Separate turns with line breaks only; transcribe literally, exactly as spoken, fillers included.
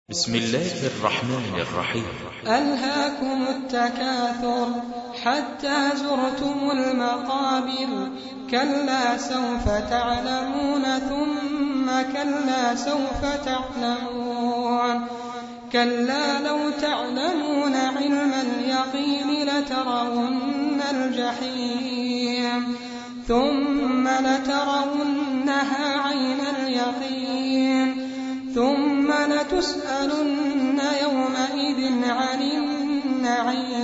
بسم الله الرحمن الرحيم.
ألهاكم التكاثر حتى زرتم المقابر، كلا سوف تعلمون ثم كلا سوف تعلمون، كلا لو تعلمون علم اليقين لترون الجحيم ثم لترونها عين اليقين ثم لتسألن يومئذ عن النعيم.